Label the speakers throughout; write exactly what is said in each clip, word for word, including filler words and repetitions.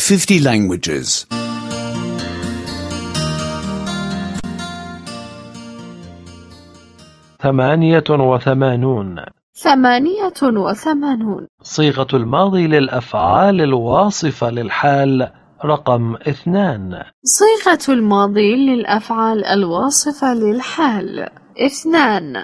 Speaker 1: fifty languages.
Speaker 2: ثمانية وثمانون.
Speaker 3: ثمانية وثمانون.
Speaker 2: صيغة الماضي للأفعال الواصفة للحال رقم اثنان.
Speaker 3: صيغة الماضي للأفعال الواصفة للحال اثنان.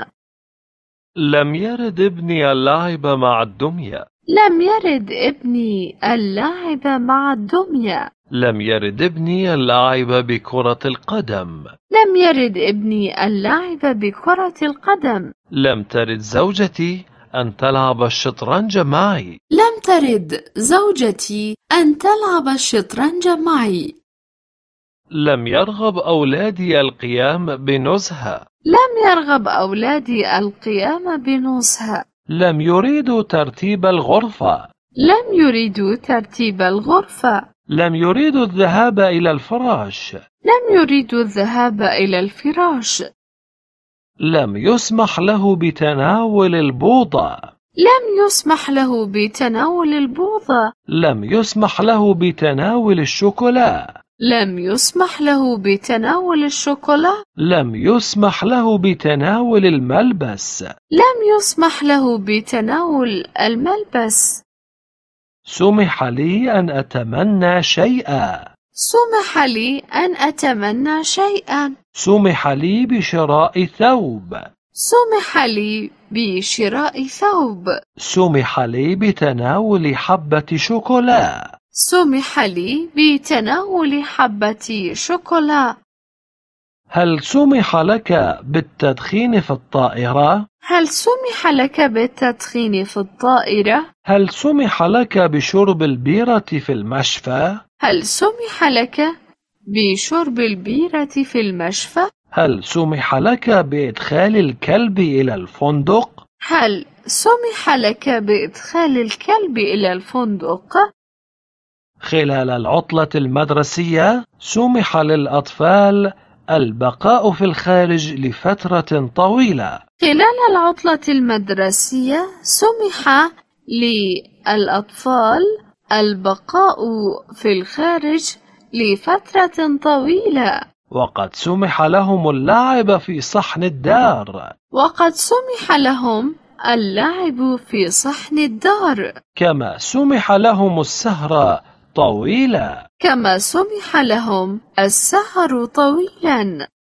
Speaker 2: لم يرد ابني اللعب مع الدمية.
Speaker 3: لم يرد ابني اللعب مع الدمية.
Speaker 2: لم يرد ابني اللعب بكرة القدم.
Speaker 3: لم يرد ابني اللعب بكرة القدم.
Speaker 2: لم ترد زوجتي أن تلعب الشطرنج معي.
Speaker 3: لم ترد زوجتي أن تلعب الشطرنج معي.
Speaker 2: لم يرغب أولادي القيام بنزهة.
Speaker 3: لم يرغب أولادي القيام بنزهة.
Speaker 2: لم يريدوا ترتيب الغرفة.
Speaker 3: لم يريدوا ترتيب الغرفة.
Speaker 2: لم يريدوا الذهاب إلى الفراش.
Speaker 3: لم يريدوا الذهاب إلى الفراش.
Speaker 2: لم يسمح له بتناول البوضة.
Speaker 3: لم يسمح له بتناول البوظة.
Speaker 2: لم يسمح له بتناول الشوكولا.
Speaker 3: لم يسمح له بتناول الشوكولا.
Speaker 2: لم يسمح له بتناول الملبس.
Speaker 3: لم يسمح له بتناول الملبس.
Speaker 2: سمح لي أن أتمنى شيئا.
Speaker 3: سمح لي أن أتمنى شيئا.
Speaker 2: سمح لي بشراء ثوب.
Speaker 3: سمح لي بشراء ثوب.
Speaker 2: سمح لي بتناول حبة شوكولا.
Speaker 3: سمح لي بتناول حبة شوكولا.
Speaker 2: هل سمح لك بالتدخين في الطائرة؟
Speaker 3: هل سمح لك بالتدخين في الطائرة؟
Speaker 2: هل سمح لك بشرب البيرة في المشفى؟
Speaker 3: هل سمح لك بشرب البيرة في المشفى؟
Speaker 2: هل سمح لك بإدخال الكلب إلى الفندق؟
Speaker 3: هل سمح لك بإدخال الكلب إلى الفندق؟
Speaker 2: خلال العطلة المدرسية سمح للأطفال البقاء في الخارج لفترة طويلة.
Speaker 3: خلال العطلة المدرسية سمح للأطفال البقاء في الخارج لفترة طويلة.
Speaker 2: وقد سمح لهم اللعب في صحن الدار.
Speaker 3: وقد سمح لهم اللعب في صحن الدار.
Speaker 2: كما سمح لهم السهر طويلا.
Speaker 3: كما سمح لهم السهر طويلا.